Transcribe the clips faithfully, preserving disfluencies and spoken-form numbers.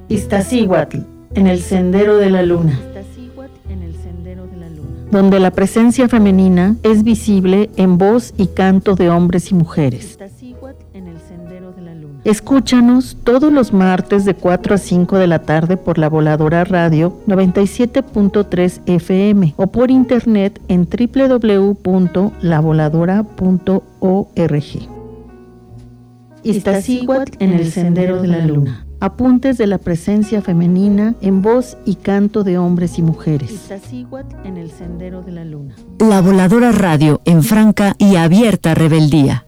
Iztaccíhuatl, en el sendero de la luna, donde la presencia femenina es visible en voz y canto de hombres y mujeres. Escúchanos todos los martes de cuatro a cinco de la tarde por La Voladora Radio noventa y siete punto tres F M o por internet en doble u doble u doble u punto la voladora punto org. Iztaccíhuatl en el sendero de la luna. Apuntes de la presencia femenina en voz y canto de hombres y mujeres. Iztaccíhuatl en el sendero de la luna. La Voladora Radio en franca y abierta rebeldía.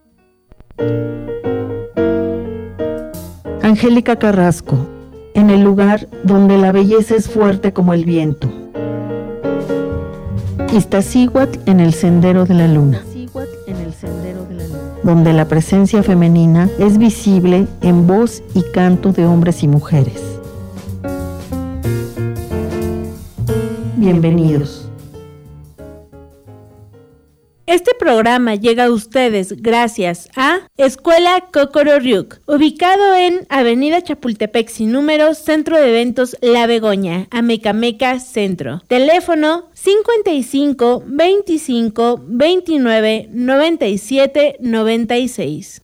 Angélica Carrasco, en el lugar donde la belleza es fuerte como el viento. Iztaccíhuatl en el sendero de la luna, donde la presencia femenina es visible en voz y canto de hombres y mujeres. Bienvenidos. Este programa llega a ustedes gracias a Escuela Cocororyuk, ubicado en Avenida Chapultepec sin número, Centro de Eventos La Begoña, Amecameca Centro. Teléfono cincuenta y cinco, veinticinco, veintinueve, noventa y siete, noventa y seis.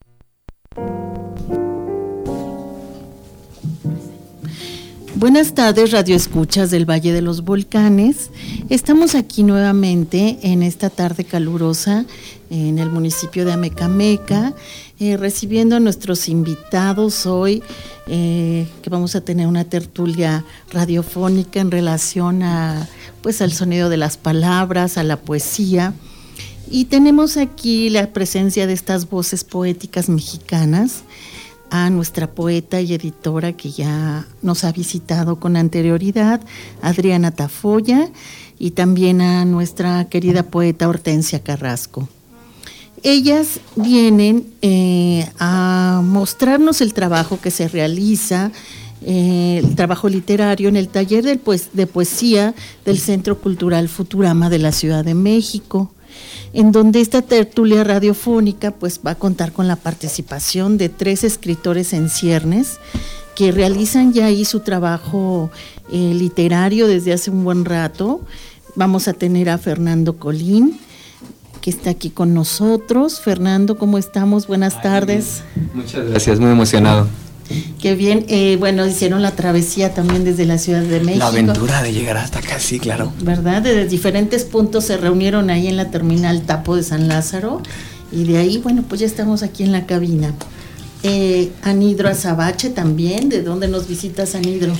Buenas tardes, radioescuchas del Valle de los Volcanes. Estamos aquí nuevamente en esta tarde calurosa en el municipio de Amecameca, eh, recibiendo a nuestros invitados hoy, eh, que vamos a tener una tertulia radiofónica en relación a, pues, al sonido de las palabras, a la poesía. Y tenemos aquí la presencia de estas voces poéticas mexicanas, a nuestra poeta y editora que ya nos ha visitado con anterioridad, Adriana Tafolla, y también a nuestra querida poeta Hortensia Carrasco. Ellas vienen eh, a mostrarnos el trabajo que se realiza, eh, el trabajo literario en el taller de, pues, de poesía del Centro Cultural Futurama de la Ciudad de México, en donde esta tertulia radiofónica pues va a contar con la participación de tres escritores en ciernes que realizan ya ahí su trabajo eh, literario desde hace un buen rato. Vamos a tener a Fernando Colín, que está aquí con nosotros. Fernando, ¿cómo estamos? Buenas Ay, tardes. Muchas gracias, muy emocionado. Qué bien, eh, bueno, hicieron la travesía también desde la Ciudad de México. La aventura de llegar hasta acá, sí, claro. ¿Verdad? Desde diferentes puntos se reunieron ahí en la terminal Tapo de San Lázaro y de ahí, bueno, pues ya estamos aquí en la cabina. Eh, Anidro Azabache también, ¿de dónde nos visitas, Anidro?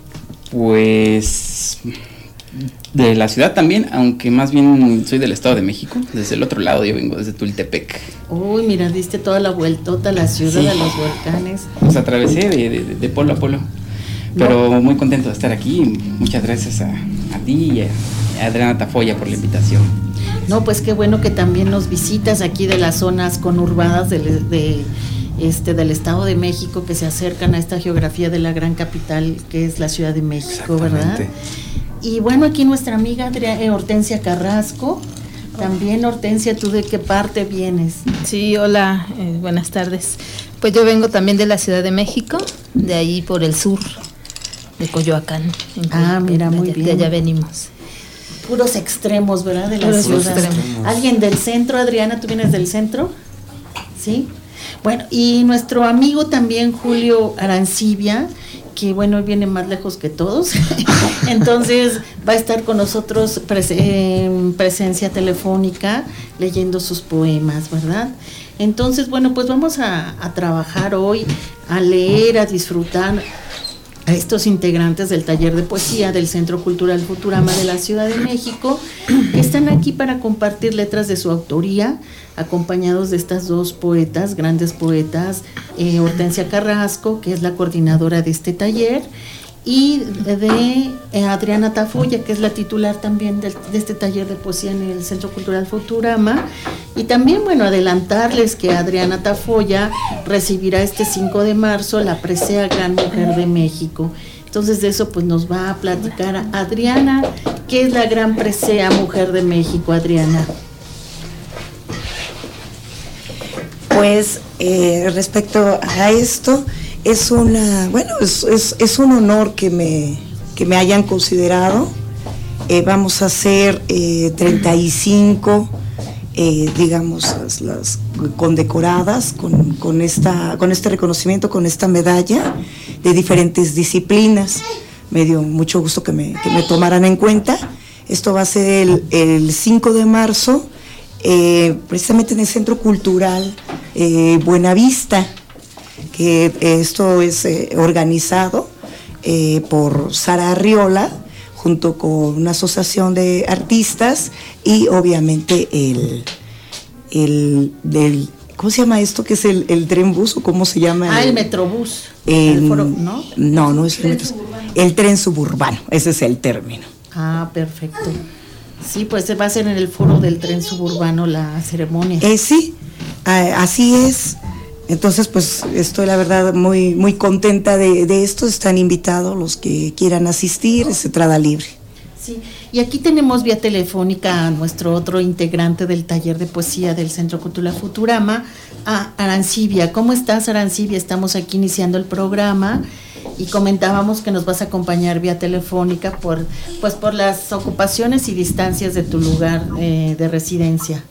Pues de la ciudad también, aunque más bien soy del Estado de México, desde el otro lado, yo vengo desde Tultepec. Uy, mira, diste toda la vueltota a la ciudad, sí, de los volcanes. Pues atravesé de, de, de polo a polo, pero no. Muy contento de estar aquí. Muchas gracias a, a ti y a, a Adriana Tafolla por la invitación. No, pues qué bueno que también nos visitas aquí de las zonas conurbadas de, de, este, del Estado de México, que se acercan a esta geografía de la gran capital que es la Ciudad de México, ¿verdad? Y bueno, aquí nuestra amiga Adria, eh, Hortensia Carrasco. También, Hortensia, ¿tú de qué parte vienes? Sí, hola, eh, buenas tardes. Pues yo vengo también de la Ciudad de México, de ahí por el sur, de Coyoacán. Ah, mira, muy allá, bien. De allá venimos. Puros extremos, ¿verdad? De la Puros ciudad. Extremos. ¿Alguien del centro, Adriana? ¿Tú vienes del centro? Sí. Bueno, y nuestro amigo también, Julio Arancibia, que bueno, viene más lejos que todos, entonces va a estar con nosotros pres- en presencia telefónica leyendo sus poemas, ¿verdad? Entonces, bueno, pues vamos a, a trabajar hoy, a leer, a disfrutar a estos integrantes del taller de poesía del Centro Cultural Futurama de la Ciudad de México, que están aquí para compartir letras de su autoría, acompañados de estas dos poetas, grandes poetas, eh, Hortensia Carrasco, que es la coordinadora de este taller, y de eh, Adriana Tafolla, que es la titular también de, de este taller de poesía en el Centro Cultural Futurama. Y también, bueno, adelantarles que Adriana Tafolla recibirá este cinco de marzo la presea Gran Mujer de México. Entonces de eso pues nos va a platicar Adriana. ¿Qué es la Gran Presea Mujer de México, Adriana? Pues eh, respecto a esto, Es una, bueno, es, es, es un honor que me, que me hayan considerado. Eh, vamos a hacer eh, treinta y cinco, eh, digamos, las, las condecoradas con, con, esta, con este reconocimiento, con esta medalla de diferentes disciplinas. Me dio mucho gusto que me, que me tomaran en cuenta. Esto va a ser el, el cinco de marzo, eh, precisamente en el Centro Cultural eh, Buenavista, que esto es eh, organizado eh, por Sara Arriola, junto con una asociación de artistas y obviamente el, el del, ¿cómo se llama esto? ¿Qué es el, el tren bus o cómo se llama? Ah, el, el Metrobús. El, el foro, ¿no? No, no es el, metro, el tren suburbano, ese es el término. Ah, perfecto. Sí, pues va a ser en el foro del tren suburbano la ceremonia. Eh, sí, eh, así es. Entonces, pues estoy la verdad muy muy contenta de, de esto. Están invitados los que quieran asistir, es entrada libre. Sí, y aquí tenemos vía telefónica a nuestro otro integrante del taller de poesía del Centro Cultural Futurama, a Arancibia. ¿Cómo estás, Arancibia? Estamos aquí iniciando el programa y comentábamos que nos vas a acompañar vía telefónica por, pues, por las ocupaciones y distancias de tu lugar eh, de residencia.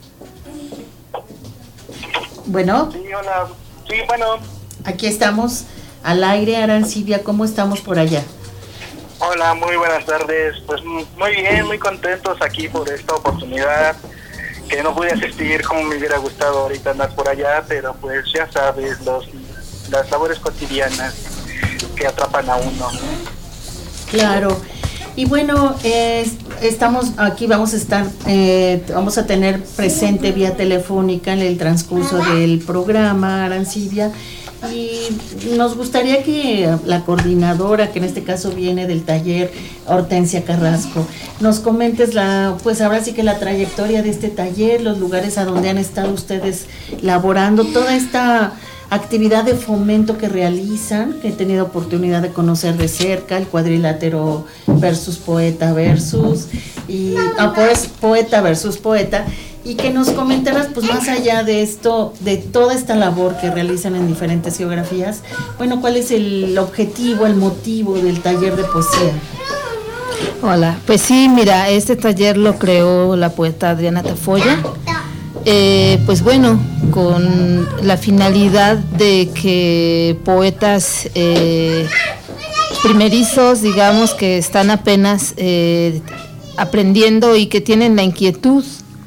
Bueno. Sí, hola. Sí, bueno. Aquí estamos al aire, Arancibia. ¿Cómo estamos por allá? Hola, muy buenas tardes. Pues muy bien, muy contentos aquí por esta oportunidad, que no pude asistir como me hubiera gustado ahorita andar por allá, pero pues ya sabes, los, las labores cotidianas que atrapan a uno. Claro. Y bueno, eh, estamos aquí, vamos a estar, eh, vamos a tener presente vía telefónica en el transcurso del programa, Arancibia, y nos gustaría que la coordinadora, que en este caso viene del taller, Hortensia Carrasco, nos comentes la, pues ahora sí que la trayectoria de este taller, los lugares a donde han estado ustedes laborando, toda esta actividad de fomento que realizan, que he tenido oportunidad de conocer de cerca, el cuadrilátero versus poeta versus, y ah, pues, poeta versus poeta, y que nos comentaras, pues más allá de esto, de toda esta labor que realizan en diferentes geografías, bueno, ¿cuál es el objetivo, el motivo del taller de poesía? Hola, pues sí, mira, este taller lo creó la poeta Adriana Tafoya. Eh, pues bueno, con la finalidad de que poetas eh, primerizos, digamos, que están apenas eh, aprendiendo y que tienen la inquietud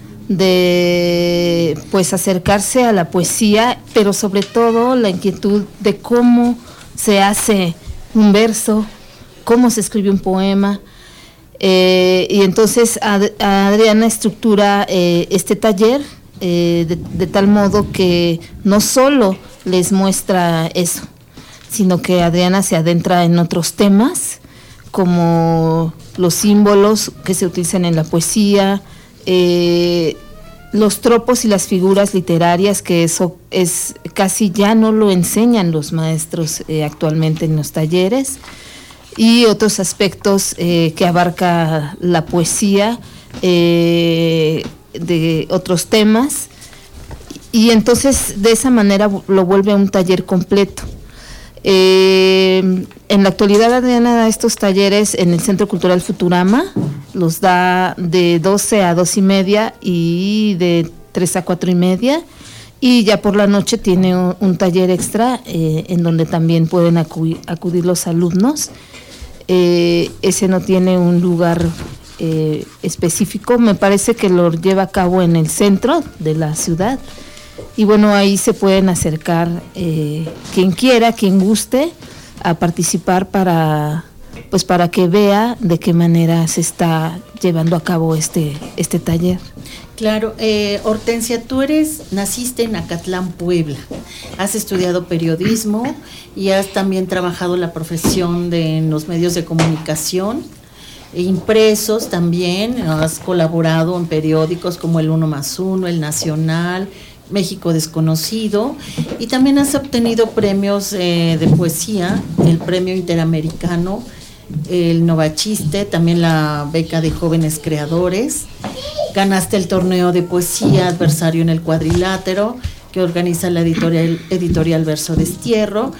de pues acercarse a la poesía, pero sobre todo la inquietud de cómo se hace un verso, cómo se escribe un poema. Eh, y entonces Ad- Adriana estructura eh, este taller Eh, de, de tal modo que no solo les muestra eso, sino que Adriana se adentra en otros temas, como los símbolos que se utilizan en la poesía, eh, los tropos y las figuras literarias, que eso es casi ya no lo enseñan los maestros eh, actualmente en los talleres, y otros aspectos eh, que abarca la poesía, eh, de otros temas, y entonces de esa manera lo vuelve un taller completo. Eh, en la actualidad Adriana da estos talleres en el Centro Cultural Futurama, los da de doce a dos y media y de tres a cuatro y media, y ya por la noche tiene un, un taller extra eh, en donde también pueden acudir, acudir los alumnos. Eh, ese no tiene un lugar Eh, específico, me parece que lo lleva a cabo en el centro de la ciudad, y bueno, ahí se pueden acercar eh, quien quiera, quien guste, a participar para pues para que vea de qué manera se está llevando a cabo este, este taller. Claro, eh, Hortensia, tú eres, naciste en Acatlán, Puebla, has estudiado periodismo y has también trabajado la profesión de, en los medios de comunicación, impresos también, has colaborado en periódicos como el Uno más Uno, el Nacional, México Desconocido, y también has obtenido premios eh, de poesía, el Premio Interamericano, el Novachiste, también la beca de jóvenes creadores, ganaste el torneo de poesía adversario en el cuadrilátero que organiza la editorial, editorial Verso Destierro,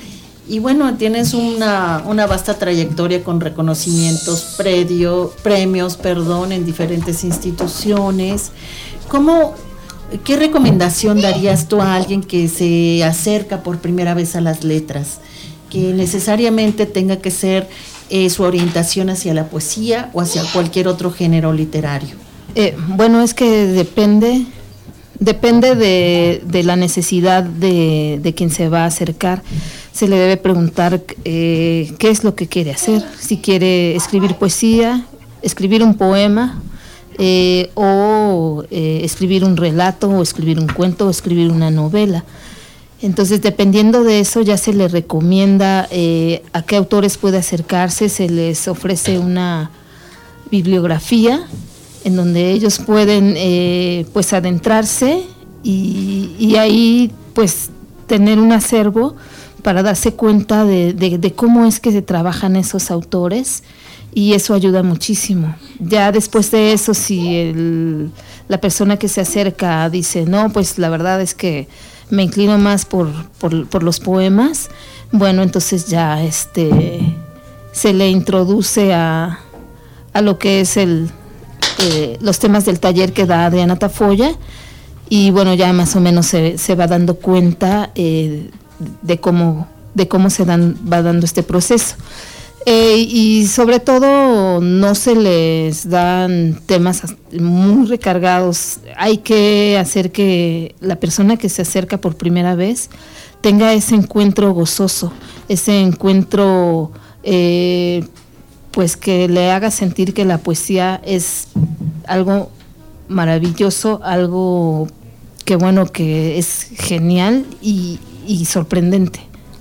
Y bueno, tienes una, una vasta trayectoria con reconocimientos, predio, premios, perdón, en diferentes instituciones. ¿Cómo, qué recomendación darías tú a alguien que se acerca por primera vez a las letras? Que necesariamente tenga que ser eh, su orientación hacia la poesía o hacia cualquier otro género literario. Eh, bueno, es que depende, depende de, de la necesidad de, de quien se va a acercar. Se le debe preguntar eh, qué es lo que quiere hacer, si quiere escribir poesía, escribir un poema, eh, o eh, escribir un relato, o escribir un cuento, o escribir una novela. Entonces, dependiendo de eso, ya se le recomienda eh, a qué autores puede acercarse, se les ofrece una bibliografía en donde ellos pueden eh, pues adentrarse y, y ahí pues tener un acervo para darse cuenta de, de, de cómo es que se trabajan esos autores, y eso ayuda muchísimo. Ya después de eso, si el, la persona que se acerca dice, no, pues la verdad es que me inclino más por, por, por los poemas, bueno, entonces ya este se le introduce a, a lo que es el eh, los temas del taller que da Adriana Tafoya, y bueno, ya más o menos se, se va dando cuenta eh, de cómo de cómo se dan va dando este proceso. Eh, y sobre todo no se les dan temas muy recargados. Hay que hacer que la persona que se acerca por primera vez tenga ese encuentro gozoso, ese encuentro eh, pues que le haga sentir que la poesía es algo maravilloso, algo que bueno, que es genial y, y sorprendente.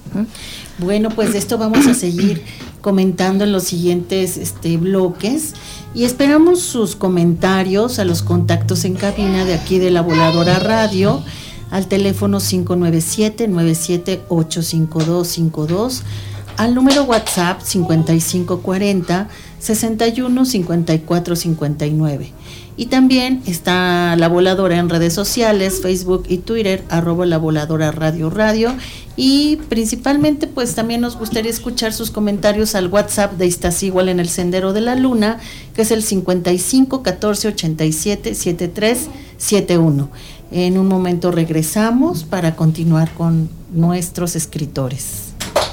Bueno, pues de esto vamos a seguir comentando en los siguientes este, bloques, y esperamos sus comentarios a los contactos en cabina de aquí de La Voladora Radio, al teléfono cinco nueve siete, nueve siete ocho, cinco dos cinco dos, al número WhatsApp cincuenta y cinco cuarenta, sesenta y uno cincuenta y cuatro cincuenta y nueve. Y también está La Voladora en redes sociales, Facebook y Twitter, arroba La Voladora Radio Radio. Y principalmente pues también nos gustaría escuchar sus comentarios al WhatsApp de Iztaccíhuatl en el Sendero de la Luna, que es el cincuenta y cinco catorce ochenta y siete setenta y tres setenta y uno. En un momento regresamos para continuar con nuestros escritores.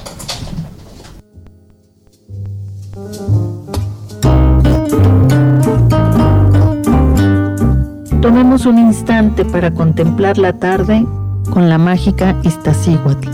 Tomemos un instante para contemplar la tarde con la mágica Iztaccíhuatl.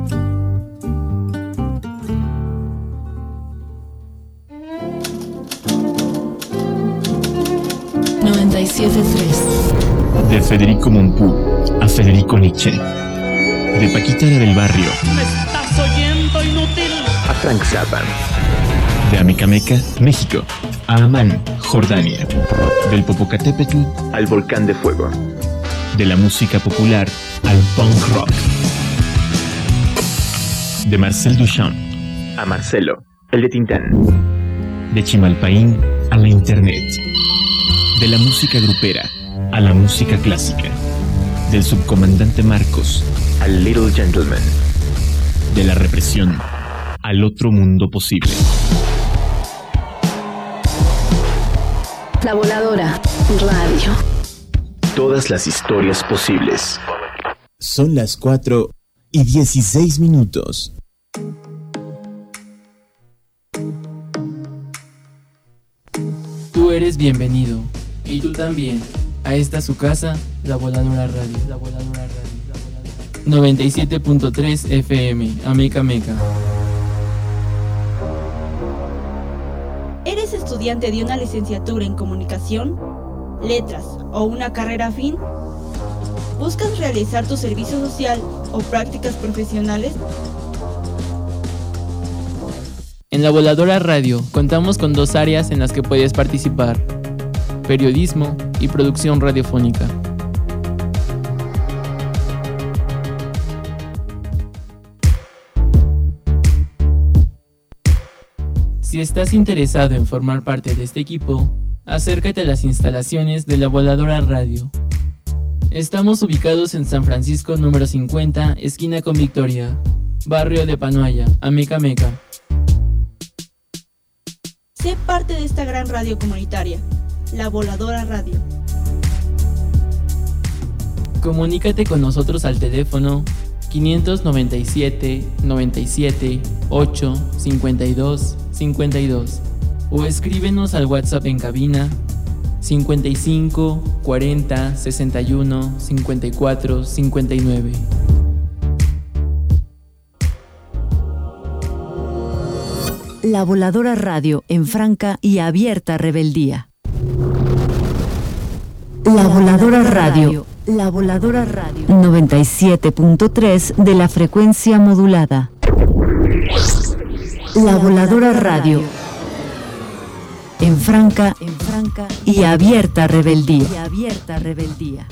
noventa y siete tres. De Federico Mompou a Federico Nietzsche. De Paquita la del Barrio. ¿Me estás oyendo, inútil? A Frank Zappa. De Amecameca, México, a Amán, Jordania. Del Popocatépetl al Volcán de Fuego. De la música popular al punk rock. De Marcel Duchamp a Marcelo, el de Tintán. De Chimalpaín a la internet. De la música grupera a la música clásica. Del subcomandante Marcos al Little Gentleman. De la represión al otro mundo posible. La Voladora Radio. Todas las historias posibles. Son las cuatro y dieciséis minutos. Tú eres bienvenido, y tú también, a esta su casa, La Voladora Radio. La Voladora Radio. La Voladora. noventa y siete punto tres F M, Amecameca. ¿Eres estudiante de una licenciatura en comunicación, letras o una carrera afín? ¿Buscas realizar tu servicio social o prácticas profesionales? En La Voladora Radio contamos con dos áreas en las que puedes participar: periodismo y producción radiofónica. Si estás interesado en formar parte de este equipo, acércate a las instalaciones de La Voladora Radio. Estamos ubicados en San Francisco número cincuenta, esquina con Victoria. barrio de Panoaya, Amecameca. Sé parte de esta gran radio comunitaria, La Voladora Radio. Comunícate con nosotros al teléfono quinientos noventa y siete, noventa y siete, ocho, cincuenta y dos, cincuenta y dos o escríbenos al WhatsApp en cabina cincuenta y cinco, cuarenta, sesenta y uno, cincuenta y cuatro, cincuenta y nueve. La Voladora Radio en franca y abierta rebeldía. La Voladora Radio. La Voladora Radio. noventa y siete punto tres de la frecuencia modulada. La Voladora Radio. En franca, en franca y abierta rebeldía. Y abierta rebeldía.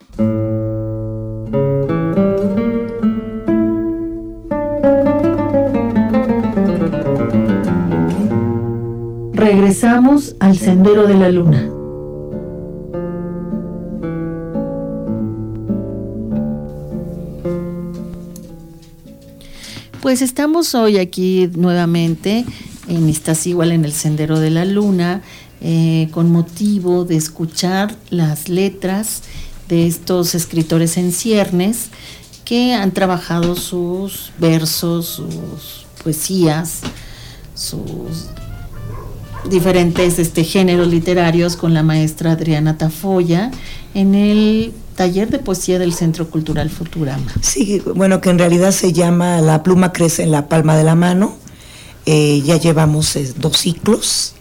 Regresamos al Sendero de la Luna. Pues estamos hoy aquí nuevamente en Estás Igual en el Sendero de la Luna, eh, con motivo de escuchar las letras de estos escritores en ciernes que han trabajado sus versos, sus poesías, sus diferentes este, géneros literarios con la maestra Adriana Tafoya en el taller de poesía del Centro Cultural Futurama. Sí, bueno, que en realidad se llama La pluma crece en la palma de la mano. Eh, ya llevamos eh, dos ciclos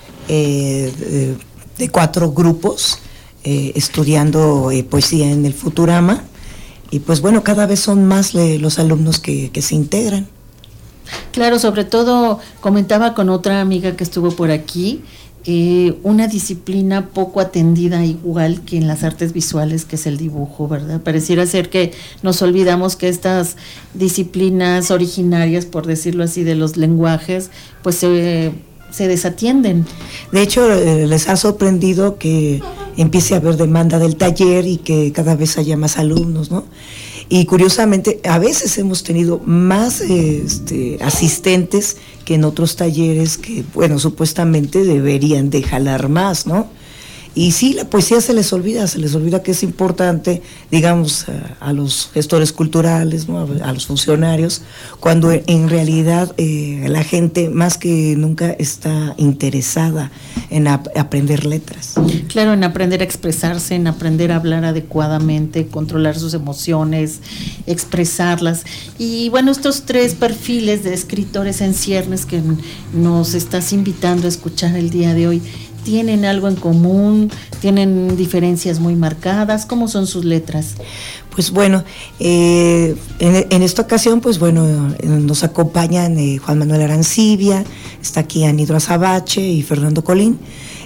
eh, de, de cuatro grupos eh, estudiando eh, poesía en el Futurama, y pues bueno, cada vez son más le, los alumnos que, que se integran. Claro, sobre todo comentaba con otra amiga que estuvo por aquí, eh, una disciplina poco atendida igual que en las artes visuales, que es el dibujo, ¿verdad? Pareciera ser que nos olvidamos que estas disciplinas originarias, por decirlo así, de los lenguajes, pues se, se desatienden. De hecho, eh, les ha sorprendido que empiece a haber demanda del taller y que cada vez haya más alumnos, ¿no? Y curiosamente, a veces hemos tenido más este, asistentes que en otros talleres que, bueno, supuestamente deberían de jalar más, ¿no? Y sí, la poesía se les olvida, se les olvida que es importante, digamos, a, a los gestores culturales, ¿no? a, a los funcionarios, cuando en realidad eh, la gente más que nunca está interesada en ap- aprender letras. Claro, en aprender a expresarse, en aprender a hablar adecuadamente, controlar sus emociones, expresarlas. Y bueno, estos tres perfiles de escritores en ciernes que nos estás invitando a escuchar el día de hoy, ¿tienen algo en común? ¿Tienen diferencias muy marcadas? ¿Cómo son sus letras? Pues bueno, eh, en, en esta ocasión, pues bueno, eh, nos acompañan eh, Juan Manuel Arancibia, está aquí Anidro Azabache y Fernando Colín.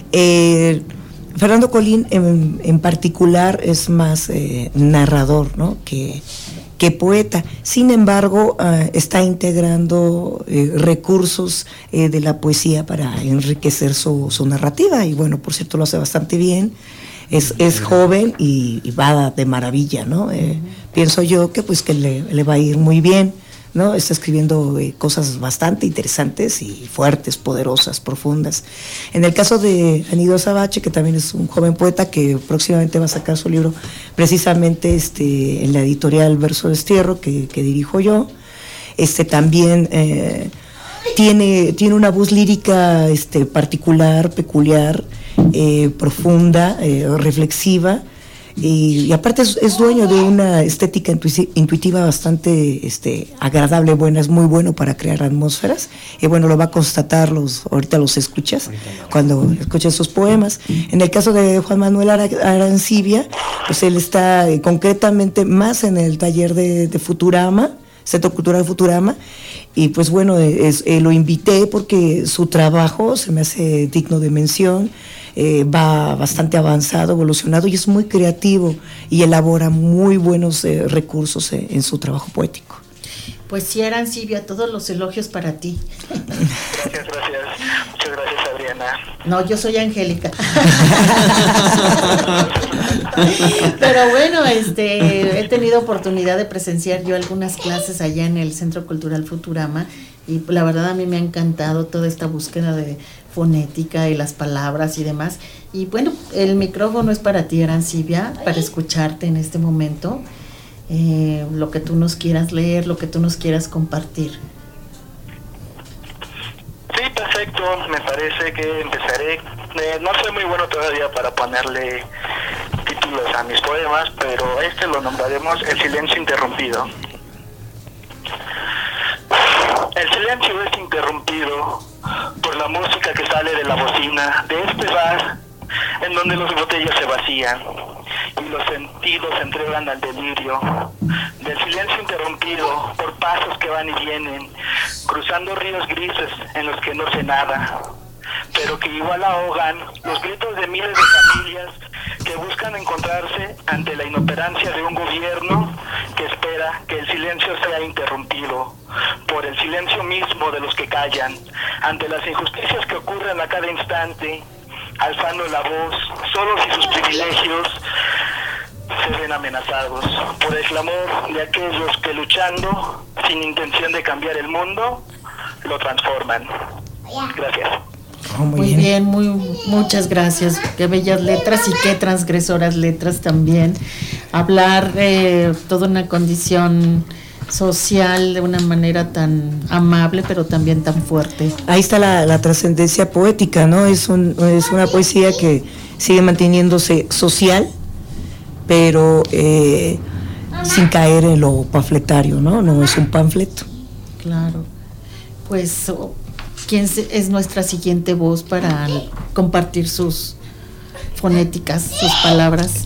Eh, Fernando Colín en, en particular es más eh, narrador, ¿no? que, que poeta. Sin embargo, uh, está integrando eh, recursos eh, de la poesía para enriquecer su, su narrativa, y bueno, por cierto, lo hace bastante bien. Es, es joven y, y va de maravilla, ¿no? Eh, pienso yo que pues que le, le va a ir muy bien, ¿no? Está escribiendo eh, cosas bastante interesantes y fuertes, poderosas, profundas. En el caso de Anidro Azabache, que también es un joven poeta que próximamente va a sacar su libro precisamente este, en la editorial Verso Destierro, que, que dirijo yo, este también eh, tiene, tiene una voz lírica este, particular, peculiar, eh, profunda, eh, reflexiva. Y, y aparte es, es dueño de una estética intuitiva bastante este, agradable, buena, es muy bueno para crear atmósferas, y bueno, lo va a constatar, los, ahorita los escuchas, cuando escuchas sus poemas. En el caso de Juan Manuel Arancibia, pues él está eh, concretamente más en el taller de, de Futurama, Centro Cultural Futurama, y pues bueno, es, eh, lo invité porque su trabajo se me hace digno de mención. Eh, va bastante avanzado, evolucionado, y es muy creativo y elabora muy buenos eh, recursos eh, en su trabajo poético. Pues sí, Arancibia, todos los elogios para ti. Muchas gracias, muchas gracias, Adriana. No, yo soy Angélica. Pero bueno, este, he tenido oportunidad de presenciar yo algunas clases allá en el Centro Cultural Futurama y la verdad a mí me ha encantado toda esta búsqueda de fonética y las palabras y demás. Y bueno, el micrófono es para ti, Arancibia, para escucharte en este momento, eh, lo que tú nos quieras leer, lo que tú nos quieras compartir. Sí, perfecto, me parece que empezaré. Eh, no soy muy bueno todavía para ponerle títulos a mis poemas, pero este lo nombraremos El silencio interrumpido. El silencio es interrumpido por la música que sale de la bocina de este bar en donde las botellas se vacían y los sentidos se entregan al delirio. Del silencio interrumpido por pasos que van y vienen, cruzando ríos grises en los que no se nada, pero que igual ahogan los gritos de miles de familias que buscan encontrarse ante la inoperancia de un gobierno que espera que el silencio sea interrumpido por el silencio mismo de los que callan ante las injusticias que ocurren a cada instante, alzando la voz, solos y sus privilegios se ven amenazados por el clamor de aquellos que luchando sin intención de cambiar el mundo lo transforman. Gracias. Oh, muy, muy bien, bien muy, muchas gracias. Qué bellas letras y qué transgresoras letras también. Hablar de toda una condición social de una manera tan amable, pero también tan fuerte. Ahí está la, la trascendencia poética, ¿no? Es, un, es una poesía que sigue manteniéndose social, pero eh, sin caer en lo panfletario, ¿no? No es un panfleto. Claro. Pues... Oh, ¿quién es nuestra siguiente voz para compartir sus fonéticas, sus palabras?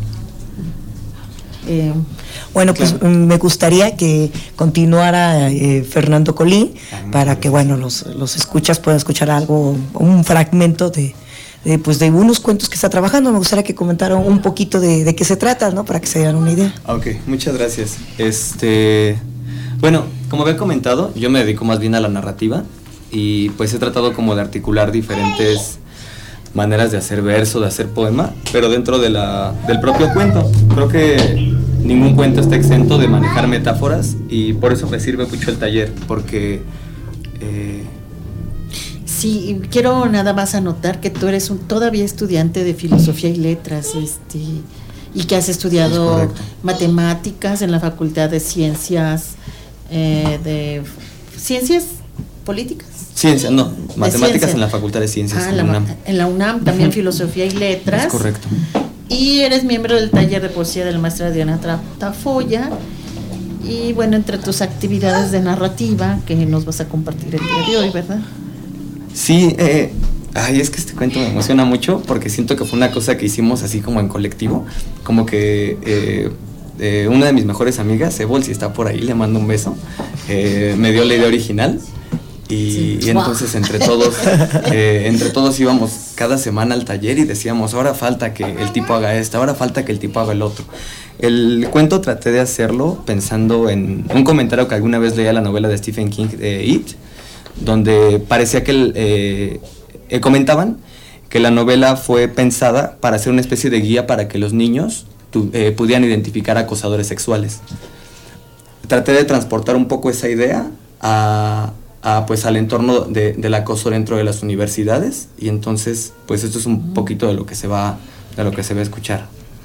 Eh, bueno, pues claro. Me gustaría que continuara eh, Fernando Colín para que, bueno, los, los escuchas puedan escuchar algo, un fragmento de, de, pues de unos cuentos que está trabajando. Me gustaría que comentara un poquito de, de qué se trata, ¿no? Para que se den una idea. Ok, muchas gracias. Este, bueno, como había comentado, yo me dedico más bien a la narrativa. Y pues he tratado como de articular diferentes maneras de hacer verso, de hacer poema, pero dentro de la, del propio cuento. Creo que ningún cuento está exento de manejar metáforas y por eso me sirve mucho el taller, porque... Eh... Sí, quiero nada más anotar que tú eres un todavía estudiante de filosofía y letras, este, y que has estudiado matemáticas en la Facultad de Ciencias, eh, de Ciencias Políticas. Ciencias, no, matemáticas ciencia. En la Facultad de Ciencias, ah, en la la UNAM. En la UNAM, también uh-huh. Filosofía y Letras. Es correcto. Y eres miembro del taller de poesía de la maestra Diana Tafoya. Y bueno, entre tus actividades de narrativa que nos vas a compartir el día de hoy, ¿verdad? Sí, eh, ay, es que este cuento me emociona mucho porque siento que fue una cosa que hicimos así como en colectivo. Como que eh, eh, una de mis mejores amigas, Ebol, si está por ahí, le mando un beso, eh, me dio la idea original. Y, sí. y entonces entre todos eh, entre todos íbamos cada semana al taller y decíamos, ahora falta que el tipo haga esto, ahora falta que el tipo haga el otro. El cuento traté de hacerlo pensando en un comentario que alguna vez leía la novela de Stephen King, de It, donde parecía que el, eh, eh, comentaban que la novela fue pensada para ser una especie de guía para que los niños tu, eh, pudieran identificar acosadores sexuales. Traté de transportar un poco esa idea a A, pues al entorno de, del acoso dentro de las universidades y entonces pues esto es un poquito de lo que se va de lo que se va a escuchar.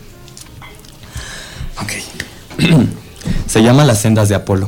Ok. Se llama Las sendas de Apolo.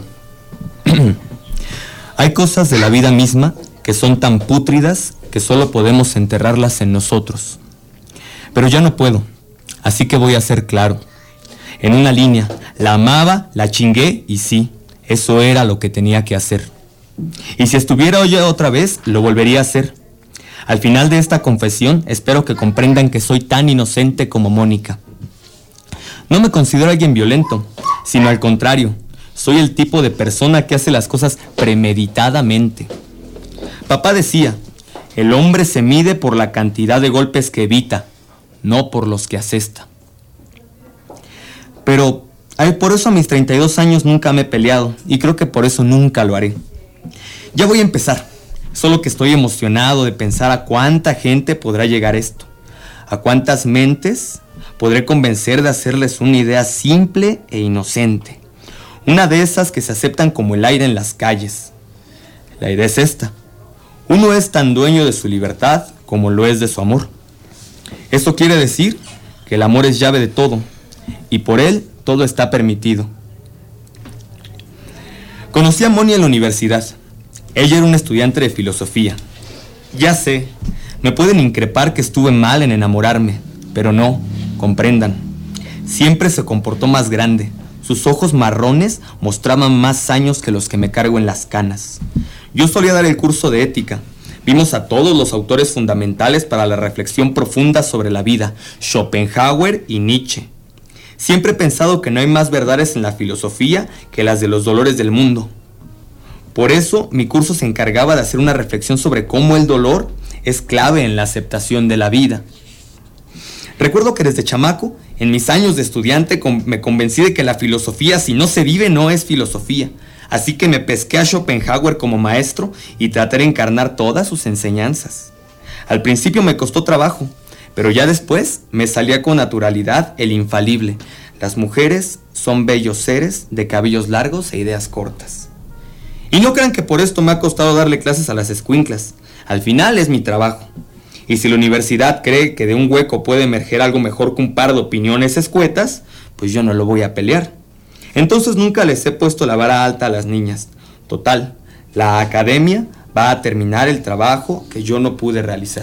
Hay cosas de la vida misma que son tan pútridas que solo podemos enterrarlas en nosotros. Pero ya no puedo, así que voy a ser claro. En una línea, la amaba, la chingué y sí, eso era lo que tenía que hacer. Y si estuviera hoy otra vez, lo volvería a hacer. Al final de esta confesión, espero que comprendan que soy tan inocente como Mónica. No me considero alguien violento, sino al contrario, soy el tipo de persona que hace las cosas premeditadamente. Papá decía, el hombre se mide por la cantidad de golpes que evita, no por los que asesta. Pero ay, por eso a mis treinta y dos años nunca me he peleado, y creo que por eso nunca lo haré. Ya voy a empezar, solo que estoy emocionado de pensar a cuánta gente podrá llegar esto, a cuántas mentes podré convencer de hacerles una idea simple e inocente. Una de esas que se aceptan como el aire en las calles. La idea es esta. Uno es tan dueño de su libertad como lo es de su amor. Esto quiere decir que el amor es llave de todo, y por él todo está permitido. Conocí a Moni en la universidad. Ella era una estudiante de filosofía. Ya sé, me pueden increpar que estuve mal en enamorarme, pero no, comprendan. Siempre se comportó más grande. Sus ojos marrones mostraban más años que los que me cargo en las canas. Yo solía dar el curso de ética. Vimos a todos los autores fundamentales para la reflexión profunda sobre la vida, Schopenhauer y Nietzsche. Siempre he pensado que no hay más verdades en la filosofía que las de los dolores del mundo. Por eso, mi curso se encargaba de hacer una reflexión sobre cómo el dolor es clave en la aceptación de la vida. Recuerdo que desde chamaco, en mis años de estudiante, me convencí de que la filosofía, si no se vive, no es filosofía. Así que me pesqué a Schopenhauer como maestro y traté de encarnar todas sus enseñanzas. Al principio me costó trabajo, pero ya después me salía con naturalidad el infalible. Las mujeres son bellos seres de cabellos largos e ideas cortas. Y no crean que por esto me ha costado darle clases a las escuinclas. Al final es mi trabajo. Y si la universidad cree que de un hueco puede emerger algo mejor que un par de opiniones escuetas, pues yo no lo voy a pelear. Entonces nunca les he puesto la vara alta a las niñas. Total, la academia va a terminar el trabajo que yo no pude realizar.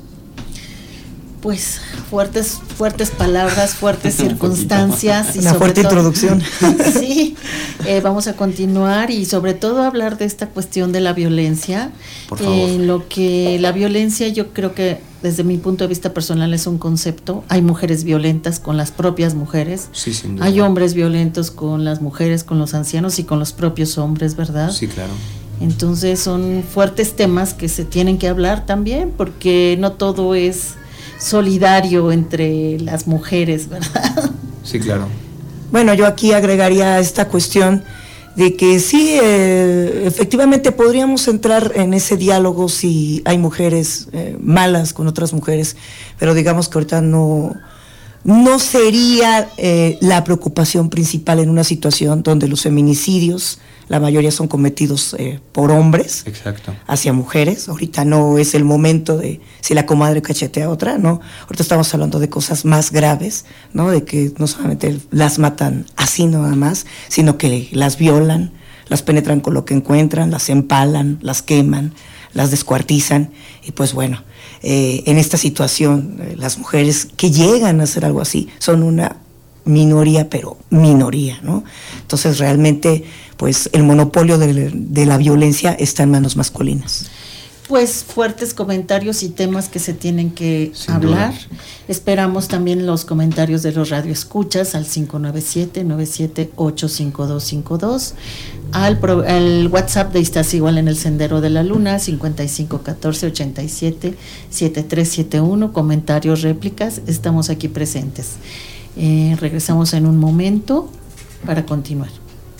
Pues fuertes, fuertes palabras, fuertes circunstancias. Y una sobre fuerte todo, introducción. Sí, eh, vamos a continuar y sobre todo hablar de esta cuestión de la violencia. Por favor. En eh, lo que la violencia, yo creo que desde mi punto de vista personal es un concepto. Hay mujeres violentas con las propias mujeres. Sí, sin duda. Hay hombres violentos con las mujeres, con los ancianos y con los propios hombres, ¿verdad? Sí, claro. Entonces son fuertes temas que se tienen que hablar también, porque no todo es solidario entre las mujeres, ¿verdad? Sí, claro. Bueno, yo aquí agregaría esta cuestión de que sí, eh, efectivamente podríamos entrar en ese diálogo si hay mujeres eh, malas con otras mujeres, pero digamos que ahorita no, no sería eh, la preocupación principal en una situación donde los feminicidios, la mayoría son cometidos eh, por hombres. Exacto. Hacia mujeres. Ahorita no es el momento de si la comadre cachetea a otra, no. Ahorita estamos hablando de cosas más graves, ¿no? De que no solamente las matan así nada más, sino que las violan, las penetran con lo que encuentran, las empalan, las queman, las descuartizan. Y pues bueno, eh, en esta situación, eh, las mujeres que llegan a hacer algo así son una minoría, pero minoría, ¿no? Entonces realmente, pues el monopolio de, de la violencia está en manos masculinas. Pues fuertes comentarios y temas que se tienen que Sin hablar. duda. Esperamos también los comentarios de los radioescuchas al cinco nueve siete, nueve siete ocho, cinco dos cinco dos, al, pro, al WhatsApp de Estás Igual en el Sendero de la Luna, cincuenta y cinco catorce ochenta y siete setenta y tres setenta y uno, comentarios, réplicas, estamos aquí presentes. Eh, regresamos en un momento para continuar.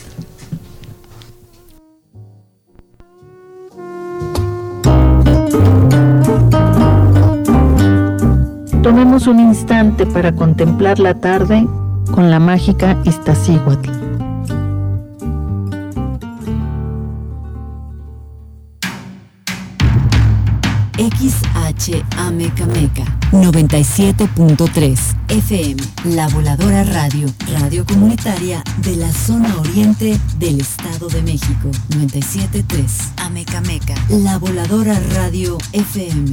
Tomemos un instante para contemplar la tarde con la mágica Iztaccíhuatl. X H Amecameca noventa y siete punto tres F M, La Voladora Radio, radio comunitaria de la zona oriente del Estado de México. noventa y siete punto tres Amecameca, La Voladora Radio F M.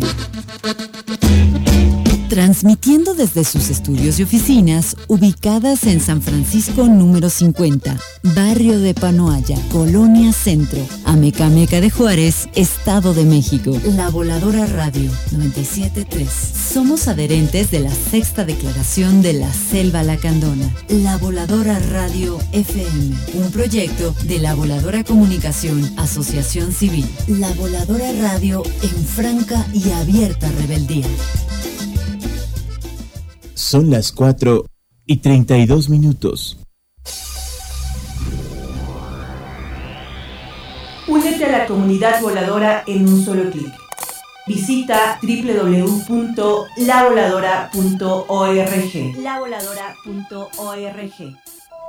Transmitiendo desde sus estudios y oficinas ubicadas en San Francisco número cincuenta, barrio de Panoaya, Colonia Centro, Amecameca de Juárez, Estado de México. La Voladora Radio noventa y siete punto tres. Somos adherentes de la Sexta Declaración de la Selva Lacandona. La Voladora Radio F M, un proyecto de La Voladora Comunicación, Asociación Civil. La Voladora Radio en franca y abierta rebeldía. Son las cuatro y treinta y dos minutos. Únete a la comunidad voladora en un solo clic. Visita doble u doble u doble u punto la voladora punto org. la voladora punto org.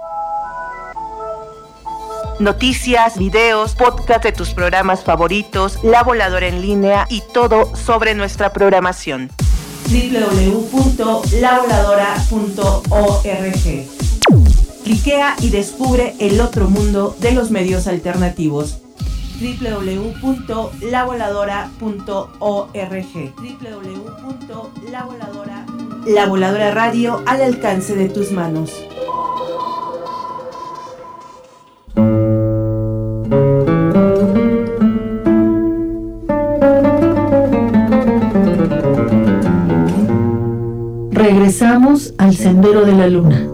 Noticias, videos, podcast de tus programas favoritos, La Voladora en línea y todo sobre nuestra programación. doble u doble u doble u punto la voladora punto org. Cliquea y descubre el otro mundo de los medios alternativos. doble u doble u doble u punto la voladora punto org. doble u doble u doble u punto la voladora punto org. La Voladora Radio al alcance de tus manos. Regresamos al Sendero de la Luna.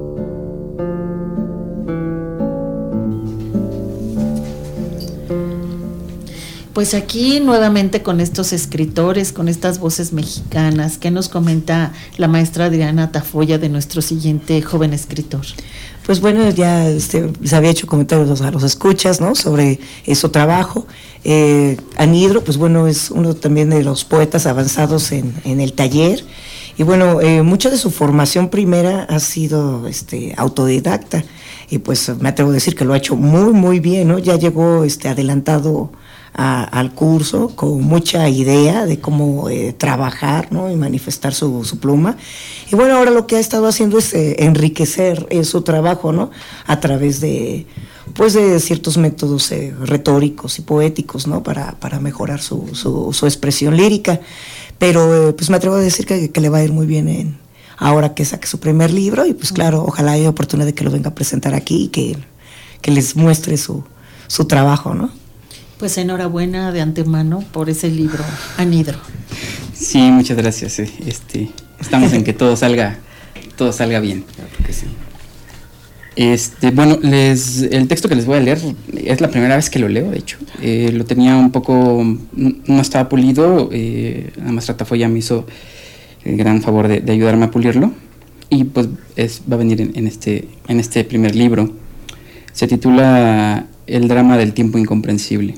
Pues aquí nuevamente con estos escritores, con estas voces mexicanas, ¿qué nos comenta la maestra Adriana Tafoya de nuestro siguiente joven escritor? Pues bueno, ya este, se había hecho comentarios a los escuchas, ¿no? Sobre eh, su trabajo. Eh, Anidro, pues bueno, es uno también de los poetas avanzados en, en el taller. Y bueno, eh, mucha de su formación primera ha sido este, autodidacta. Y pues me atrevo a decir que lo ha hecho muy, muy bien, ¿no? Ya llegó este, adelantado A, al curso con mucha idea de cómo eh, trabajar, ¿no? Y manifestar su, su pluma. Y bueno, ahora lo que ha estado haciendo es eh, enriquecer eh, su trabajo, ¿no? A través de, pues, de ciertos métodos eh, retóricos y poéticos, ¿no? Para, para mejorar su, su, su expresión lírica. Pero eh, pues me atrevo a decir que, que le va a ir muy bien en, ahora que saque su primer libro. Y pues claro, ojalá haya oportunidad de que lo venga a presentar aquí y que, que les muestre su, su trabajo, ¿no? Pues enhorabuena de antemano por ese libro, Anidro. Sí, muchas gracias. Este, estamos en que todo salga, todo salga bien. Claro que sí. Este, bueno, les, el texto que les voy a leer es la primera vez que lo leo, de hecho. Eh, lo tenía un poco, no estaba pulido. Eh, la maestra Tafoya me hizo el gran favor de, de ayudarme a pulirlo. Y pues es, va a venir en, en este, en este primer libro. Se titula El drama del tiempo incomprensible.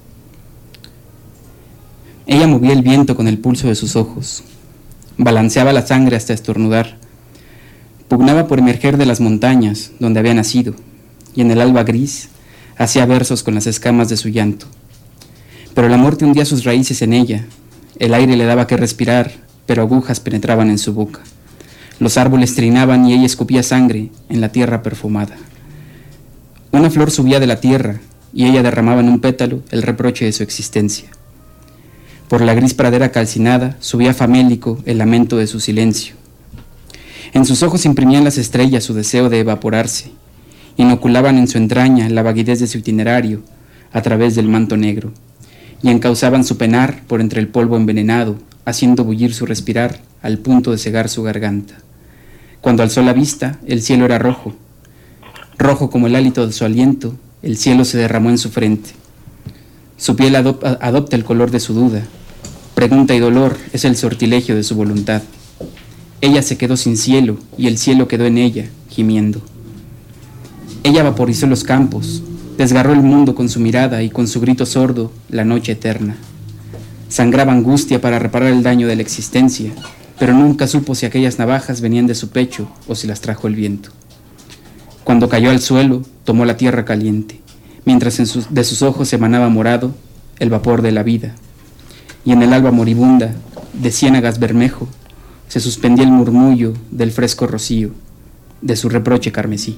Ella movía el viento con el pulso de sus ojos, balanceaba la sangre hasta estornudar, pugnaba por emerger de las montañas donde había nacido, y en el alba gris hacía versos con las escamas de su llanto. Pero la muerte hundía sus raíces en ella, el aire le daba que respirar, pero agujas penetraban en su boca. Los árboles trinaban y ella escupía sangre en la tierra perfumada. Una flor subía de la tierra y ella derramaba en un pétalo el reproche de su existencia. Por la gris pradera calcinada subía famélico el lamento de su silencio. En sus ojos imprimían las estrellas su deseo de evaporarse, inoculaban en su entraña la vaguidez de su itinerario a través del manto negro, y encauzaban su penar por entre el polvo envenenado, haciendo bullir su respirar al punto de cegar su garganta. Cuando alzó la vista, el cielo era rojo, rojo como el hálito de su aliento, el cielo se derramó en su frente. Su piel adop- adopta el color de su duda. Pregunta y dolor es el sortilegio de su voluntad. Ella se quedó sin cielo y el cielo quedó en ella, gimiendo. Ella vaporizó los campos, desgarró el mundo con su mirada y con su grito sordo la noche eterna. Sangraba angustia para reparar el daño de la existencia, pero nunca supo si aquellas navajas venían de su pecho o si las trajo el viento. Cuando cayó al suelo, tomó la tierra caliente, mientras en sus, de sus ojos emanaba morado el vapor de la vida, y en el alba moribunda de ciénagas bermejo se suspendía el murmullo del fresco rocío de su reproche carmesí.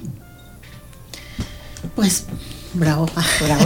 Pues, bravo, bravo.